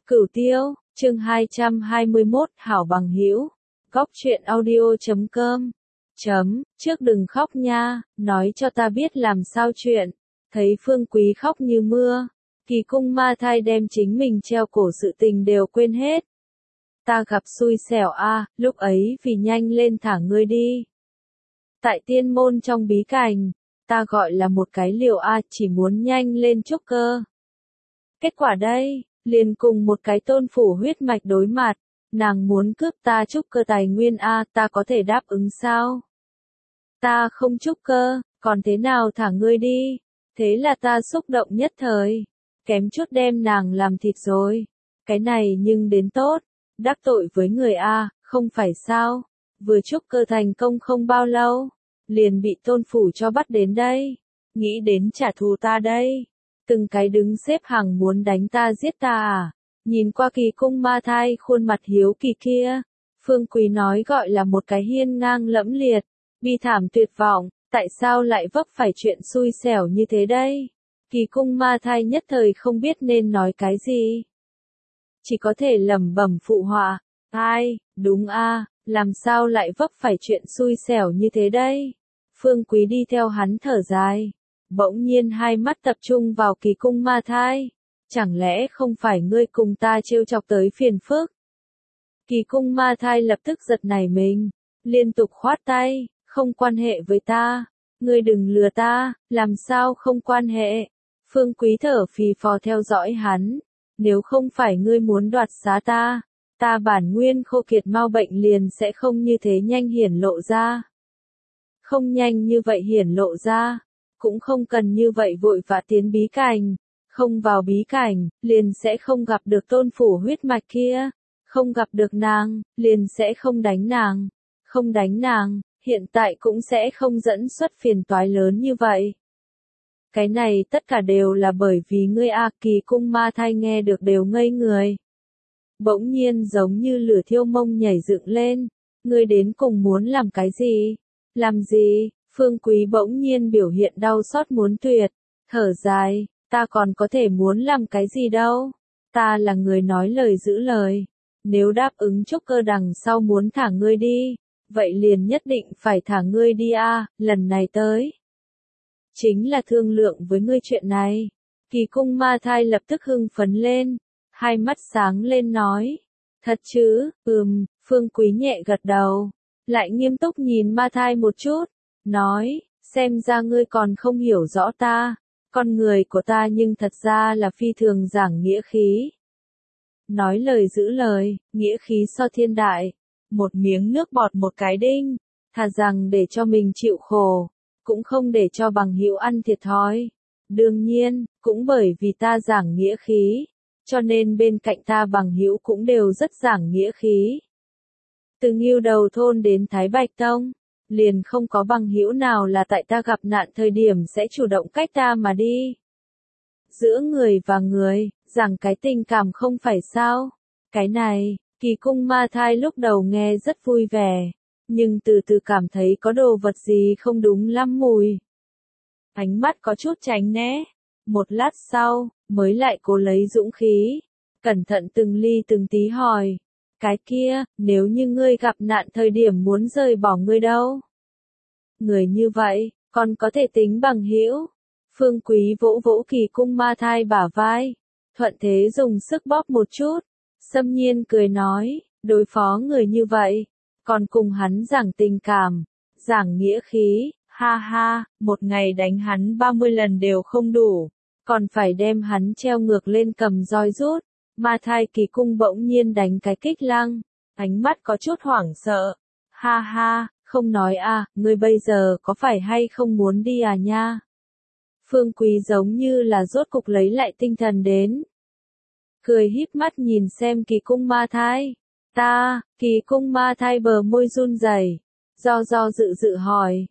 Cửu Tiêu, chương 221, Hảo bằng hữu. Góc truyện audio.com. Trước đừng khóc nha, nói cho ta biết làm sao chuyện. Thấy Phương Quý khóc như mưa, Kỳ Cung Ma Thai đem chính mình treo cổ sự tình đều quên hết. Ta gặp xui xẻo a, lúc ấy vì nhanh lên thả ngươi đi. Tại tiên môn trong bí cảnh, ta gọi là một cái liều a, chỉ muốn nhanh lên trúc cơ. Kết quả đây, liền cùng một cái tôn phủ huyết mạch đối mặt, nàng muốn cướp ta trúc cơ tài nguyên a, ta có thể đáp ứng sao? Ta không trúc cơ, còn thế nào thả ngươi đi? Thế là ta xúc động nhất thời, kém chút đem nàng làm thịt rồi. Cái này nhưng đến tốt, đắc tội với người a, không phải sao? Vừa trúc cơ thành công không bao lâu, liền bị tôn phủ cho bắt đến đây, nghĩ đến trả thù ta đây. Từng cái đứng xếp hàng muốn đánh ta giết ta à? Nhìn qua Kỳ Cung Ma Thai khuôn mặt hiếu kỳ kia, Phương Quý nói gọi là một cái hiên ngang lẫm liệt, bi thảm tuyệt vọng, tại sao lại vấp phải chuyện xui xẻo như thế đây? Kỳ Cung Ma Thai nhất thời không biết nên nói cái gì. Chỉ có thể lẩm bẩm phụ họa, ai, đúng a, làm sao lại vấp phải chuyện xui xẻo như thế đây? Phương Quý đi theo hắn thở dài. Bỗng nhiên hai mắt tập trung vào Kỳ Cung Ma Thai. Chẳng lẽ không phải ngươi cùng ta trêu chọc tới phiền phức? Kỳ Cung Ma Thai lập tức giật nảy mình, liên tục khoát tay, không quan hệ với ta. Ngươi đừng lừa ta, làm sao không quan hệ? Phương Quý thở phì phò theo dõi hắn. Nếu không phải ngươi muốn đoạt xá ta, ta bản nguyên khô kiệt mau bệnh liền sẽ không như thế nhanh hiển lộ ra. Không nhanh như vậy hiển lộ ra. Cũng không cần như vậy vội vã tiến bí cảnh, không vào bí cảnh, liền sẽ không gặp được tôn phủ huyết mạch kia, không gặp được nàng, liền sẽ không đánh nàng, không đánh nàng, hiện tại cũng sẽ không dẫn xuất phiền toái lớn như vậy. Cái này tất cả đều là bởi vì ngươi a. Kỳ Cung Ma Thai nghe được đều ngây người. Bỗng nhiên giống như lửa thiêu mông nhảy dựng lên, ngươi đến cùng muốn làm cái gì? Làm gì? Phương Quý bỗng nhiên biểu hiện đau xót muốn tuyệt, thở dài, ta còn có thể muốn làm cái gì đâu, ta là người nói lời giữ lời, nếu đáp ứng trúc cơ đằng sau muốn thả ngươi đi, vậy liền nhất định phải thả ngươi đi a, lần này tới. Chính là thương lượng với ngươi chuyện này. Kỳ Cung Ma Thai lập tức hưng phấn lên, hai mắt sáng lên nói, thật chứ, Phương Quý nhẹ gật đầu, lại nghiêm túc nhìn Ma Thai một chút. Nói, xem ra ngươi còn không hiểu rõ ta, con người của ta nhưng thật ra là phi thường giảng nghĩa khí. Nói lời giữ lời, nghĩa khí so thiên đại, một miếng nước bọt một cái đinh, thà rằng để cho mình chịu khổ, cũng không để cho bằng hữu ăn thiệt thòi. Đương nhiên, cũng bởi vì ta giảng nghĩa khí, cho nên bên cạnh ta bằng hữu cũng đều rất giảng nghĩa khí. Từ Ngưu Đầu thôn đến Thái Bạch Tông, liền không có bằng hữu nào là tại ta gặp nạn thời điểm sẽ chủ động cách ta mà đi. Giữa người và người, rằng cái tình cảm không phải sao? Cái này, Kỳ Cung Ma Thai lúc đầu nghe rất vui vẻ, nhưng từ từ cảm thấy có đồ vật gì không đúng lắm mùi. Ánh mắt có chút tránh né, một lát sau, mới lại cố lấy dũng khí, cẩn thận từng ly từng tí hỏi. Cái kia, nếu như ngươi gặp nạn thời điểm muốn rời bỏ ngươi đâu? Người như vậy, còn có thể tính bằng hữu. Phương Quý vỗ vỗ Kỳ Cung Ma Thai bả vai, thuận thế dùng sức bóp một chút. Xâm Nhiên cười nói, đối phó người như vậy, còn cùng hắn giảng tình cảm, giảng nghĩa khí, ha ha, một ngày đánh hắn 30 lần đều không đủ, còn phải đem hắn treo ngược lên cầm roi rút. Ma Thai Kỳ Cung bỗng nhiên đánh cái kích lăng, ánh mắt có chút hoảng sợ. Ha ha, không nói a, ngươi bây giờ có phải hay không muốn đi à nha? Phương Quý giống như là rốt cục lấy lại tinh thần đến. Cười híp mắt nhìn xem Kỳ Cung Ma Thai. Kỳ Cung Ma Thai bờ môi run rẩy, do dự dự hỏi.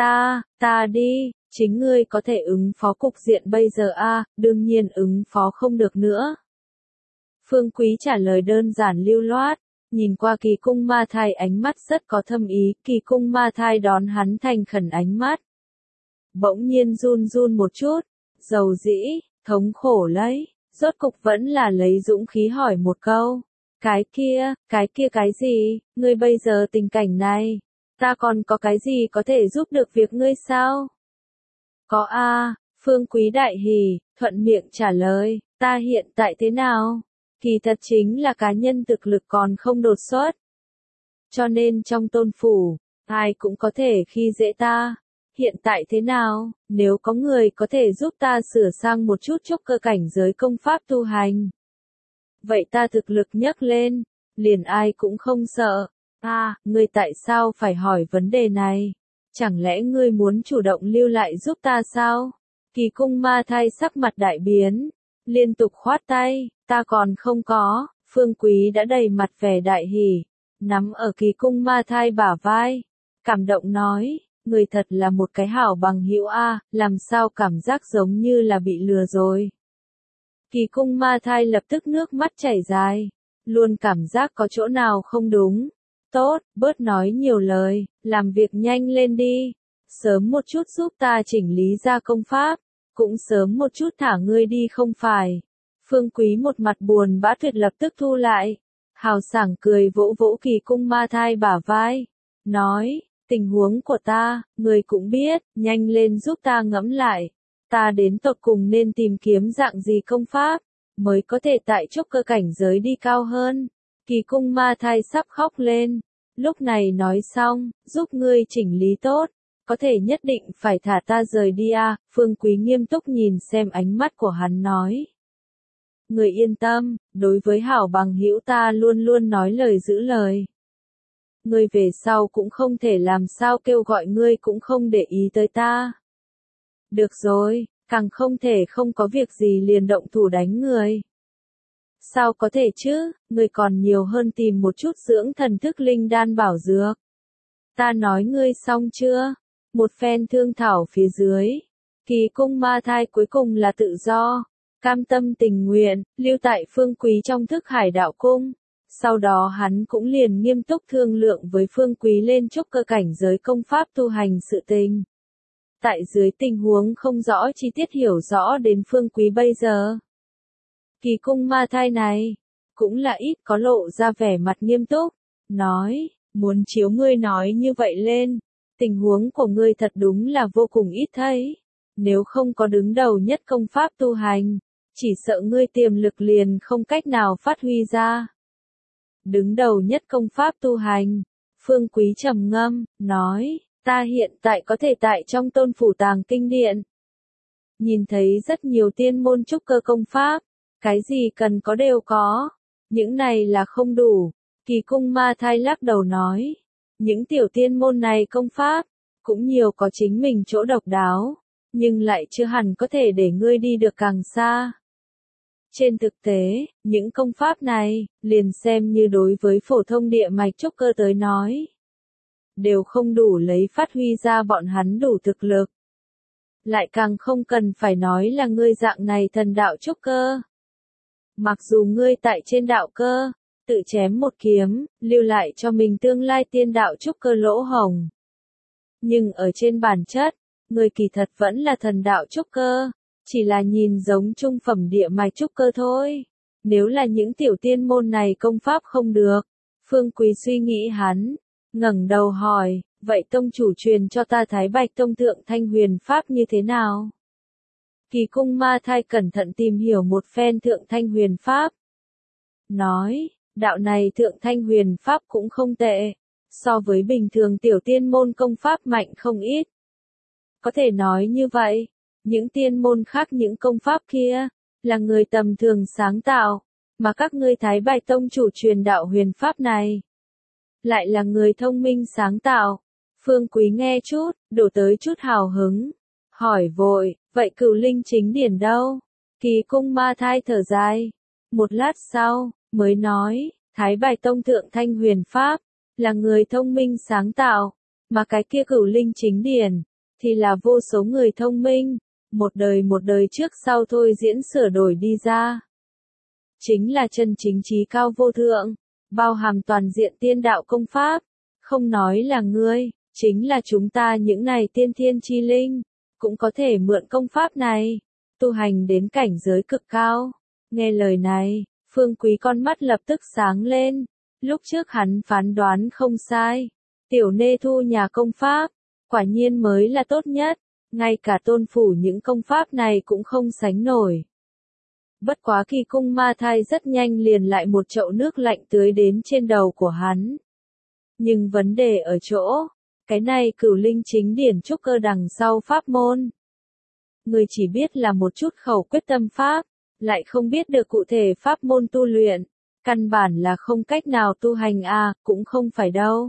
Ta đi, chính ngươi có thể ứng phó cục diện bây giờ a, đương nhiên ứng phó không được nữa. Phương Quý trả lời đơn giản lưu loát, nhìn qua Kỳ Cung Ma Thai ánh mắt rất có thâm ý, Kỳ Cung Ma Thai đón hắn thành khẩn ánh mắt. Bỗng nhiên run một chút, dầu dĩ, thống khổ lấy, rốt cục vẫn là lấy dũng khí hỏi một câu. Cái kia cái gì, ngươi bây giờ tình cảnh này, ta còn có cái gì có thể giúp được việc ngươi sao? Có a, Phương Quý đại hỉ, thuận miệng trả lời, ta hiện tại thế nào? Kỳ thật chính là cá nhân thực lực còn không đột xuất. Cho nên trong tôn phủ, ai cũng có thể khi dễ ta. Hiện tại thế nào, nếu có người có thể giúp ta sửa sang một chút chốc cơ cảnh giới công pháp tu hành. Vậy ta thực lực nhấc lên, liền ai cũng không sợ. Ngươi tại sao phải hỏi vấn đề này? Chẳng lẽ ngươi muốn chủ động lưu lại giúp ta sao? Kỳ cung ma thai sắc mặt đại biến, liên tục khoát tay, ta còn không có. Phương Quý đã đầy mặt vẻ đại hỉ, nắm ở kỳ cung ma thai bả vai, cảm động nói, người thật là một cái hảo bằng hữu a, làm sao cảm giác giống như là bị lừa rồi. Kỳ cung ma thai lập tức nước mắt chảy dài, luôn cảm giác có chỗ nào không đúng. Tốt, bớt nói nhiều lời, làm việc nhanh lên đi. Sớm một chút giúp ta chỉnh lý ra công pháp, cũng sớm một chút thả ngươi đi không phải. Phương Quý một mặt buồn bã tuyệt lập tức thu lại. Hào sảng cười vỗ vỗ kỳ cung ma thai bả vai. Nói, tình huống của ta, ngươi cũng biết, nhanh lên giúp ta ngẫm lại. Ta đến tột cùng nên tìm kiếm dạng gì công pháp, mới có thể tại chốc cơ cảnh giới đi cao hơn. Kỳ cung ma thai sắp khóc lên. Lúc này nói xong, giúp ngươi chỉnh lý tốt, có thể nhất định phải thả ta rời đi a. Phương Quý nghiêm túc nhìn xem ánh mắt của hắn nói. Người yên tâm, đối với hảo bằng hữu ta luôn luôn nói lời giữ lời. Ngươi về sau cũng không thể làm sao kêu gọi ngươi cũng không để ý tới ta. Được rồi, càng không thể không có việc gì liền động thủ đánh người. Sao có thể chứ, ngươi còn nhiều hơn tìm một chút dưỡng thần thức linh đan bảo dược. Ta nói ngươi xong chưa? Một phen thương thảo phía dưới. Kỳ cung ma thai cuối cùng là tự do, cam tâm tình nguyện, lưu tại Phương Quý trong thức hải đạo cung. Sau đó hắn cũng liền nghiêm túc thương lượng với Phương Quý lên chốc cơ cảnh giới công pháp tu hành sự tình. Tại dưới tình huống không rõ chi tiết hiểu rõ đến Phương Quý bây giờ. Kỳ cung ma thai này, cũng là ít có lộ ra vẻ mặt nghiêm túc, nói, muốn chiếu ngươi nói như vậy lên, tình huống của ngươi thật đúng là vô cùng ít thấy, nếu không có đứng đầu nhất công pháp tu hành, chỉ sợ ngươi tiềm lực liền không cách nào phát huy ra. Đứng đầu nhất công pháp tu hành, Phương Quý trầm ngâm, nói, ta hiện tại có thể tại trong tôn phủ tàng kinh điện. Nhìn thấy rất nhiều tiên môn trúc cơ công pháp, cái gì cần có đều có, những này là không đủ. Kỳ cung ma thai lắc đầu nói, những tiểu tiên môn này công pháp, cũng nhiều có chính mình chỗ độc đáo, nhưng lại chưa hẳn có thể để ngươi đi được càng xa. Trên thực tế, những công pháp này, liền xem như đối với phổ thông địa mạch trúc cơ tới nói, đều không đủ lấy phát huy ra bọn hắn đủ thực lực. Lại càng không cần phải nói là ngươi dạng này thần đạo trúc cơ. Mặc dù ngươi tại trên đạo cơ, tự chém một kiếm, lưu lại cho mình tương lai tiên đạo trúc cơ lỗ hổng. Nhưng ở trên bản chất, ngươi kỳ thật vẫn là thần đạo trúc cơ, chỉ là nhìn giống trung phẩm địa mạch trúc cơ thôi. Nếu là những tiểu tiên môn này công pháp không được, Phương Quý suy nghĩ hắn, ngẩng đầu hỏi, vậy tông chủ truyền cho ta Thái Bạch Tông Thượng Thanh Huyền Pháp như thế nào? Kỳ cung ma thai cẩn thận tìm hiểu một phen Thượng Thanh Huyền Pháp. Nói, đạo này Thượng Thanh Huyền Pháp cũng không tệ, so với bình thường tiểu tiên môn công pháp mạnh không ít. Có thể nói như vậy, những tiên môn khác những công pháp kia, là người tầm thường sáng tạo, mà các ngươi Thái Bạch Tông chủ truyền đạo huyền pháp này, lại là người thông minh sáng tạo. Phương Quý nghe chút, đổ tới chút hào hứng, hỏi vội, vậy Cửu Linh Chính Điển đâu? Kỳ cung ma thai thở dài, một lát sau, mới nói, Thái Bạch Tông Thượng Thanh Huyền Pháp, là người thông minh sáng tạo, mà cái kia Cửu Linh Chính Điển, thì là vô số người thông minh, một đời trước sau thôi diễn sửa đổi đi ra. Chính là chân chính trí cao vô thượng, bao hàm toàn diện tiên đạo công pháp, không nói là ngươi, chính là chúng ta những này tiên thiên chi linh, cũng có thể mượn công pháp này, tu hành đến cảnh giới cực cao. Nghe lời này, Phương Quý con mắt lập tức sáng lên. Lúc trước hắn phán đoán không sai. Tiểu Nê Thu nhà công pháp, quả nhiên mới là tốt nhất. Ngay cả tôn phủ những công pháp này cũng không sánh nổi. Bất quá Kỳ Cung Ma Thai rất nhanh liền lại một chậu nước lạnh tưới đến trên đầu của hắn. Nhưng vấn đề ở chỗ, cái này Cửu Linh chính điển trúc cơ đằng sau pháp môn. Người chỉ biết là một chút khẩu quyết tâm pháp, lại không biết được cụ thể pháp môn tu luyện, căn bản là không cách nào tu hành cũng không phải đâu.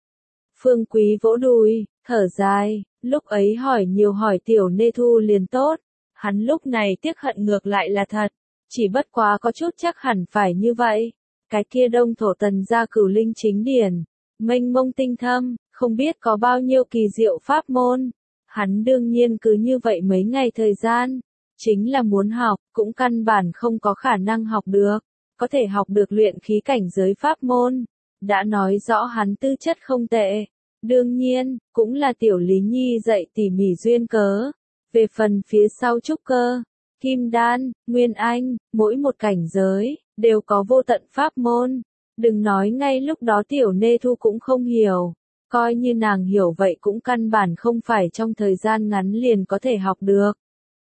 Phương Quý vỗ đùi, thở dài, lúc ấy hỏi nhiều hỏi Tiểu Nê Thu liền tốt, hắn lúc này tiếc hận ngược lại là thật, chỉ bất quá có chút chắc hẳn phải như vậy. Cái kia Đông Thổ Tần gia Cửu Linh chính điển, mênh mông tinh thâm, không biết có bao nhiêu kỳ diệu pháp môn. Hắn đương nhiên cứ như vậy mấy ngày thời gian, chính là muốn học, cũng căn bản không có khả năng học được, có thể học được luyện khí cảnh giới pháp môn. Đã nói rõ hắn tư chất không tệ, đương nhiên, cũng là Tiểu Lý Nhi dạy tỉ mỉ duyên cớ. Về phần phía sau trúc cơ, kim đan, nguyên anh, mỗi một cảnh giới, đều có vô tận pháp môn. Đừng nói ngay lúc đó Tiểu Nê Thu cũng không hiểu. Coi như nàng hiểu vậy cũng căn bản không phải trong thời gian ngắn liền có thể học được.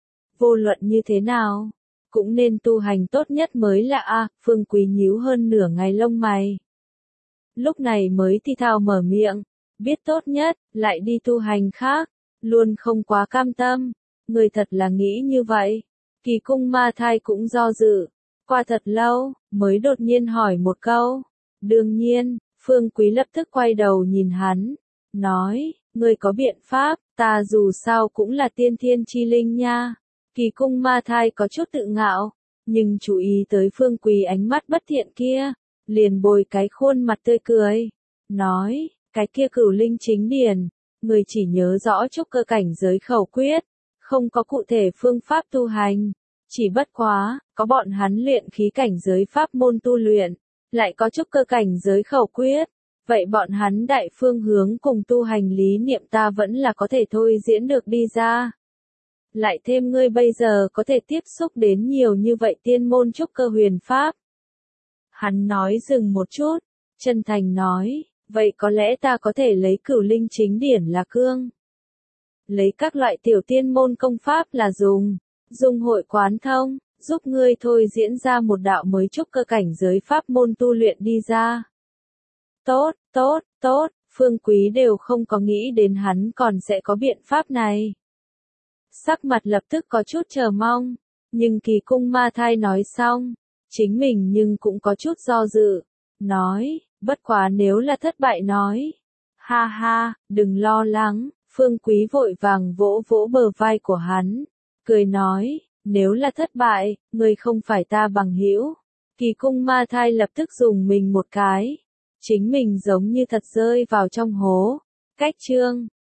Vô luận như thế nào, cũng nên tu hành tốt nhất mới là Phương Quý nhíu hơn nửa ngày lông mày. Lúc này mới thì thào mở miệng, biết tốt nhất, lại đi tu hành khác, luôn không quá cam tâm. Người thật là nghĩ như vậy. Kỳ Cung Ma Thai cũng do dự, qua thật lâu, mới đột nhiên hỏi một câu. Đương nhiên. Phương Quý lập tức quay đầu nhìn hắn, nói, ngươi có biện pháp, ta dù sao cũng là tiên thiên chi linh nha. Kỳ Cung Ma Thai có chút tự ngạo, nhưng chú ý tới Phương Quý ánh mắt bất thiện kia, liền bồi cái khuôn mặt tươi cười, nói, cái kia Cửu Linh chính điển, người chỉ nhớ rõ trúc cơ cảnh giới khẩu quyết, không có cụ thể phương pháp tu hành, chỉ bất quá, có bọn hắn luyện khí cảnh giới pháp môn tu luyện. Lại có trúc cơ cảnh giới khẩu quyết, vậy bọn hắn đại phương hướng cùng tu hành lý niệm ta vẫn là có thể thôi diễn được đi ra. Lại thêm ngươi bây giờ có thể tiếp xúc đến nhiều như vậy tiên môn trúc cơ huyền pháp. Hắn nói dừng một chút, chân thành nói, vậy có lẽ ta có thể lấy Cửu Linh chính điển là cương. Lấy các loại tiểu tiên môn công pháp là dùng hội quán thông. Giúp ngươi thôi diễn ra một đạo mới trúc cơ cảnh giới pháp môn tu luyện đi ra. Tốt, Phương Quý đều không có nghĩ đến hắn còn sẽ có biện pháp này. Sắc mặt lập tức có chút chờ mong, nhưng Kỳ Cung Ma Thai nói xong, chính mình nhưng cũng có chút do dự, nói, bất quá nếu là thất bại nói. Ha ha, đừng lo lắng, Phương Quý vội vàng vỗ vỗ bờ vai của hắn, cười nói. Nếu là thất bại, ngươi không phải ta bằng hữu. Kỳ Cung Ma Thai lập tức dùng mình một cái. Chính mình giống như thật rơi vào trong hố. Cách chương